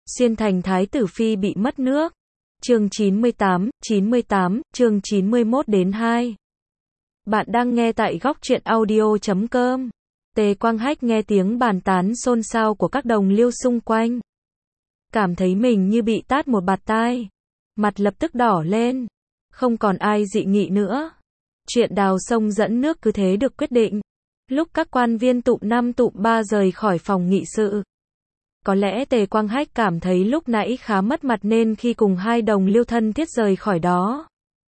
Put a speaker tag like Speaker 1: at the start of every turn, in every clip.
Speaker 1: Xuyên thành thái tử phi bị mất nước. Chương 98, chương 91 đến 2. Bạn đang nghe tại góc truyện audio.com. Tề Quang Hách nghe tiếng bàn tán xôn xao của các đồng liêu xung quanh. Cảm thấy mình như bị tát một bạt tai. Mặt lập tức đỏ lên. Không còn ai dị nghị nữa. Chuyện đào sông dẫn nước cứ thế được quyết định. Lúc các quan viên tụm 5 tụm 3 rời khỏi phòng nghị sự. Có lẽ Tề Quang Hách cảm thấy lúc nãy khá mất mặt nên khi cùng hai đồng liêu thân thiết rời khỏi đó.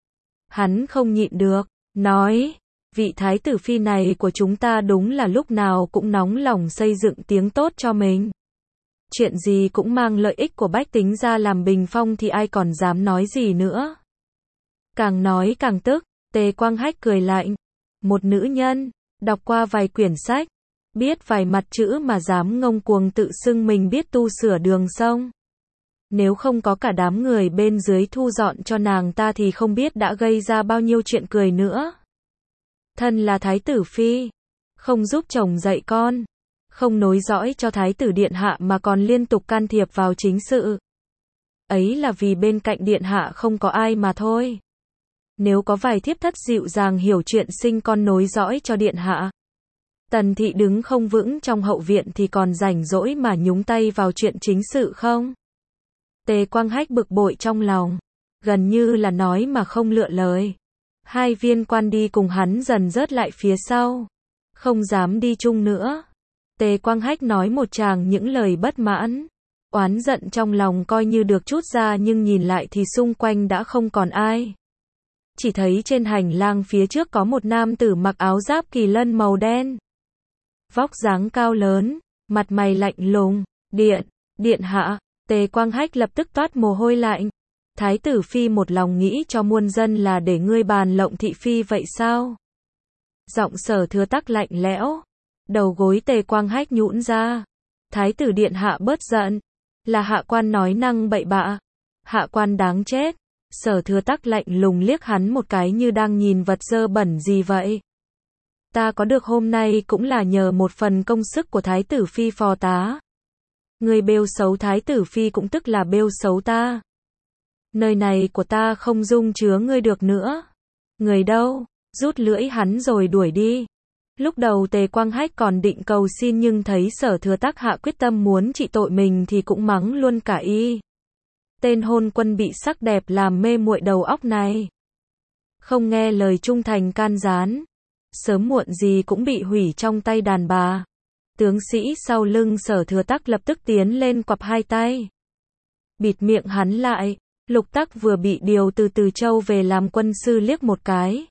Speaker 1: Hắn không nhịn được, nói, vị thái tử phi này của chúng ta đúng là lúc nào cũng nóng lòng xây dựng tiếng tốt cho mình. Chuyện gì cũng mang lợi ích của bách tính ra làm bình phong thì ai còn dám nói gì nữa. Càng nói càng tức, Tề Quang Hách cười lạnh. Một nữ nhân, đọc qua vài quyển sách, biết vài mặt chữ mà dám ngông cuồng tự xưng mình biết tu sửa đường sông. Nếu không có cả đám người bên dưới thu dọn cho nàng ta thì không biết đã gây ra bao nhiêu chuyện cười nữa. Thân là thái tử phi, không giúp chồng dạy con, không nối dõi cho thái tử điện hạ mà còn liên tục can thiệp vào chính sự. Ấy là vì bên cạnh điện hạ không có ai mà thôi. Nếu có vài thiếp thất dịu dàng hiểu chuyện sinh con nối dõi cho điện hạ, Tần thị đứng không vững trong hậu viện thì còn rảnh rỗi mà nhúng tay vào chuyện chính sự không? Tề Quang Hách bực bội trong lòng, gần như là nói mà không lựa lời. Hai viên quan đi cùng hắn dần rớt lại phía sau, không dám đi chung nữa. Tề Quang Hách nói một tràng những lời bất mãn, oán giận trong lòng coi như được trút ra, nhưng nhìn lại thì xung quanh đã không còn ai. Chỉ thấy trên hành lang phía trước có một nam tử mặc áo giáp kỳ lân màu đen. Vóc dáng cao lớn, mặt mày lạnh lùng, điện hạ. Tề Quang Hách lập tức toát mồ hôi lạnh. Thái tử phi một lòng nghĩ cho muôn dân là để ngươi bàn lộng thị phi vậy sao? Giọng Sở Thừa Tắc lạnh lẽo. Đầu gối Tề Quang Hách nhũn ra. Thái tử điện hạ bớt giận. Là hạ quan nói năng bậy bạ. Hạ quan đáng chết. Sở Thừa Tắc lạnh lùng liếc hắn một cái như đang nhìn vật dơ bẩn gì vậy. Ta có được hôm nay cũng là nhờ một phần công sức của thái tử phi phò tá. Người bêu xấu thái tử phi cũng tức là bêu xấu ta. Nơi này của ta không dung chứa ngươi được nữa. Người đâu? Rút lưỡi hắn rồi đuổi đi. Lúc đầu Tề Quang Hách còn định cầu xin nhưng thấy Sở Thừa Tắc hạ quyết tâm muốn trị tội mình thì cũng mắng luôn cả y. Tên hôn quân bị sắc đẹp làm mê muội đầu óc này. Không nghe lời trung thành can gián. Sớm muộn gì cũng bị hủy trong tay đàn bà. Tướng sĩ sau lưng Sở Thừa Tắc lập tức tiến lên quặp hai tay. Bịt miệng hắn lại. Lục Tắc vừa bị điều từ Từ Châu về làm quân sư liếc một cái.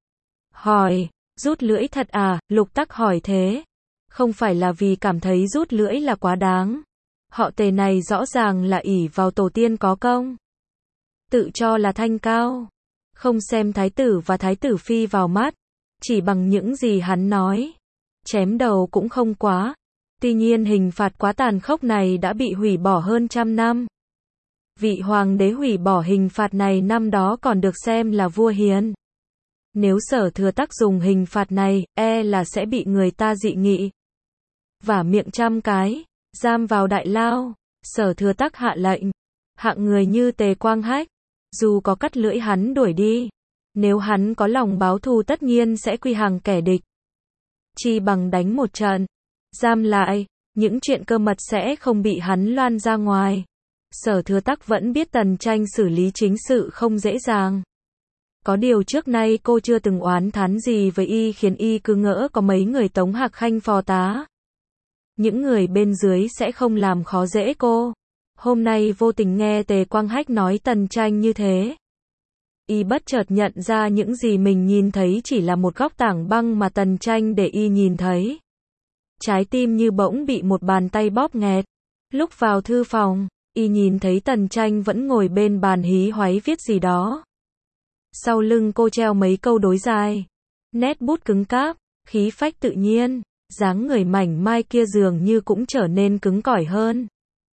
Speaker 1: Hỏi, rút lưỡi thật à? Lục Tắc hỏi thế. Không phải là vì cảm thấy rút lưỡi là quá đáng. Họ Tề này rõ ràng là ỷ vào tổ tiên có công. Tự cho là thanh cao. Không xem thái tử và thái tử phi vào mắt. Chỉ bằng những gì hắn nói. Chém đầu cũng không quá. Tuy nhiên hình phạt quá tàn khốc này đã bị hủy bỏ hơn 100 năm. Vị hoàng đế hủy bỏ hình phạt này năm đó còn được xem là vua hiền. Nếu Sở Thừa Tắc dùng hình phạt này, là sẽ bị người ta dị nghị. Vả miệng 100 cái, giam vào đại lao. Sở Thừa Tắc hạ lệnh. Hạng người như Tề Quang Hách, dù có cắt lưỡi hắn đuổi đi. Nếu hắn có lòng báo thù tất nhiên sẽ quy hàng kẻ địch. Chi bằng đánh một trận, giam lại, những chuyện cơ mật sẽ không bị hắn loan ra ngoài. Sở Thừa Tắc vẫn biết Tần Tranh xử lý chính sự không dễ dàng. Có điều trước nay cô chưa từng oán thán gì với y khiến y cứ ngỡ có mấy người Tống Hạc Khanh phò tá. Những người bên dưới sẽ không làm khó dễ cô. Hôm nay vô tình nghe Tề Quang Hách nói Tần Tranh như thế. Y bất chợt nhận ra những gì mình nhìn thấy chỉ là một góc tảng băng mà Tần Tranh để y nhìn thấy. Trái tim như bỗng bị một bàn tay bóp nghẹt. Lúc vào thư phòng, y nhìn thấy Tần Tranh vẫn ngồi bên bàn hí hoáy viết gì đó. Sau lưng cô treo mấy câu đối dài. Nét bút cứng cáp, khí phách tự nhiên, dáng người mảnh mai kia dường như cũng trở nên cứng cỏi hơn.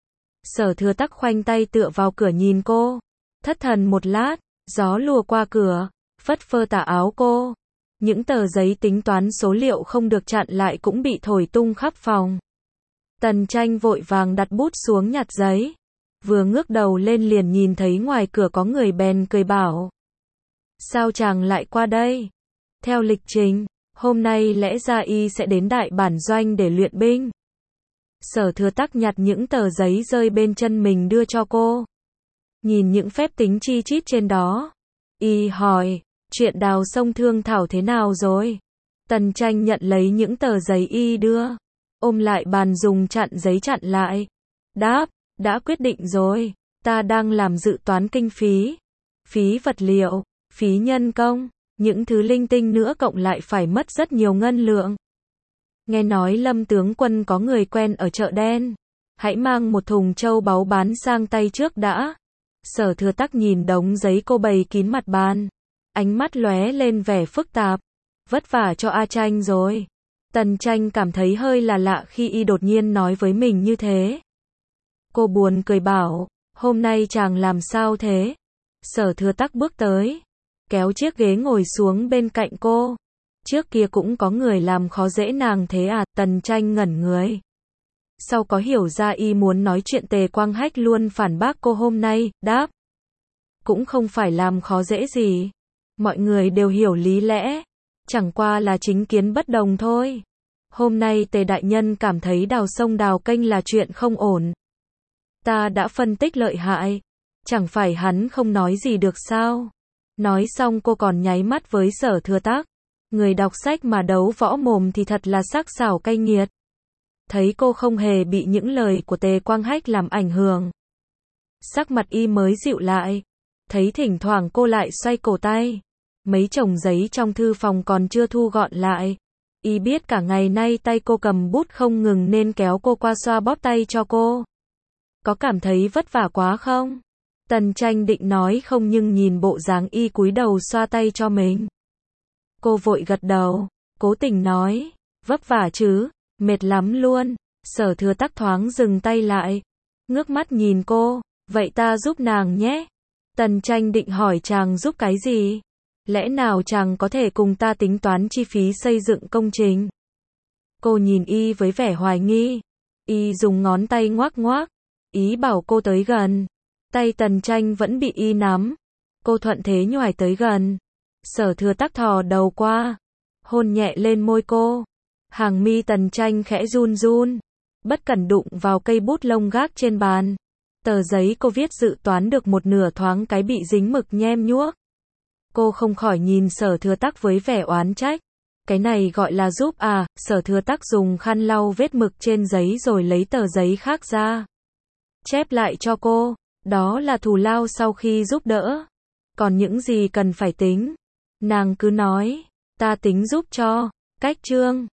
Speaker 1: Sở Thừa Tắc khoanh tay tựa vào cửa nhìn cô. Thất thần một lát, gió lùa qua cửa, phất phơ tà áo cô. Những tờ giấy tính toán số liệu không được chặn lại cũng bị thổi tung khắp phòng. Tần Tranh vội vàng đặt bút xuống nhặt giấy. vừa ngước đầu lên liền nhìn thấy ngoài cửa có người bèn cười bảo. Sao chàng lại qua đây? Theo lịch trình, hôm nay lẽ ra y sẽ đến đại bản doanh để luyện binh. Sở Thừa Tắc nhặt những tờ giấy rơi bên chân mình đưa cho cô. Nhìn những phép tính chi chít trên đó. Y hỏi, chuyện đào sông thương thảo thế nào rồi? Tần Tranh nhận lấy những tờ giấy y đưa. Ôm lại bàn dùng chặn giấy chặn lại. Đáp, đã quyết định rồi. Ta đang làm dự toán kinh phí. Phí vật liệu, phí nhân công, những thứ linh tinh nữa cộng lại phải mất rất nhiều ngân lượng. Nghe nói Lâm tướng quân có người quen ở chợ đen. Hãy mang một thùng châu báu bán sang tay trước đã. Sở Thừa Tắc nhìn đống giấy cô bày kín mặt bàn. Ánh mắt lóe lên vẻ phức tạp. Vất vả cho A Tranh rồi. Tần Tranh cảm thấy hơi là lạ khi y đột nhiên nói với mình như thế. Cô buồn cười bảo, hôm nay chàng làm sao thế? Sở Thừa Tắc bước tới, kéo chiếc ghế ngồi xuống bên cạnh cô. Trước kia cũng có người làm khó dễ nàng thế à? Tần Tranh ngẩn người. Sau có hiểu ra y muốn nói chuyện Tề Quang Hách luôn phản bác cô hôm nay, đáp. Cũng không phải làm khó dễ gì. Mọi người đều hiểu lý lẽ. Chẳng qua là chính kiến bất đồng thôi. Hôm nay Tề đại nhân cảm thấy đào sông đào kênh là chuyện không ổn. Ta đã phân tích lợi hại. Chẳng phải hắn không nói gì được sao? Nói xong cô còn nháy mắt với Sở Thừa Tắc. Người đọc sách mà đấu võ mồm thì thật là sắc sảo cay nghiệt. Thấy cô không hề bị những lời của Tề Quang Hách làm ảnh hưởng. Sắc mặt y mới dịu lại. Thấy thỉnh thoảng cô lại xoay cổ tay. Mấy chồng giấy trong thư phòng còn chưa thu gọn lại. Y biết cả ngày nay tay cô cầm bút không ngừng nên kéo cô qua xoa bóp tay cho cô. Có cảm thấy vất vả quá không? Tần Tranh định nói không nhưng nhìn bộ dáng y cúi đầu xoa tay cho mình. Cô vội gật đầu, cố tình nói, vất vả chứ, mệt lắm luôn. Sở Thừa Tắc thoáng dừng tay lại, ngước mắt nhìn cô, vậy ta giúp nàng nhé. Tần Tranh định hỏi chàng giúp cái gì? Lẽ nào chàng có thể cùng ta tính toán chi phí xây dựng công trình? Cô nhìn y với vẻ hoài nghi. Y dùng ngón tay ngoác ngoác, ý bảo cô tới gần. Tay Tần Tranh vẫn bị y nắm. Cô thuận thế nhoài tới gần. Sở Thừa Tắc thò đầu qua, hôn nhẹ lên môi cô. Hàng mi Tần Tranh khẽ run run, bất cẩn đụng vào cây bút lông gác trên bàn. Tờ giấy cô viết dự toán được một nửa thoáng cái bị dính mực nhem nhuốc. Cô không khỏi nhìn Sở Thừa Tắc với vẻ oán trách. Cái này gọi là giúp à? Sở Thừa Tắc dùng khăn lau vết mực trên giấy rồi lấy tờ giấy khác ra. Chép lại cho cô. Đó là thù lao sau khi giúp đỡ. Còn những gì cần phải tính, nàng cứ nói, ta tính giúp cho. Cách chương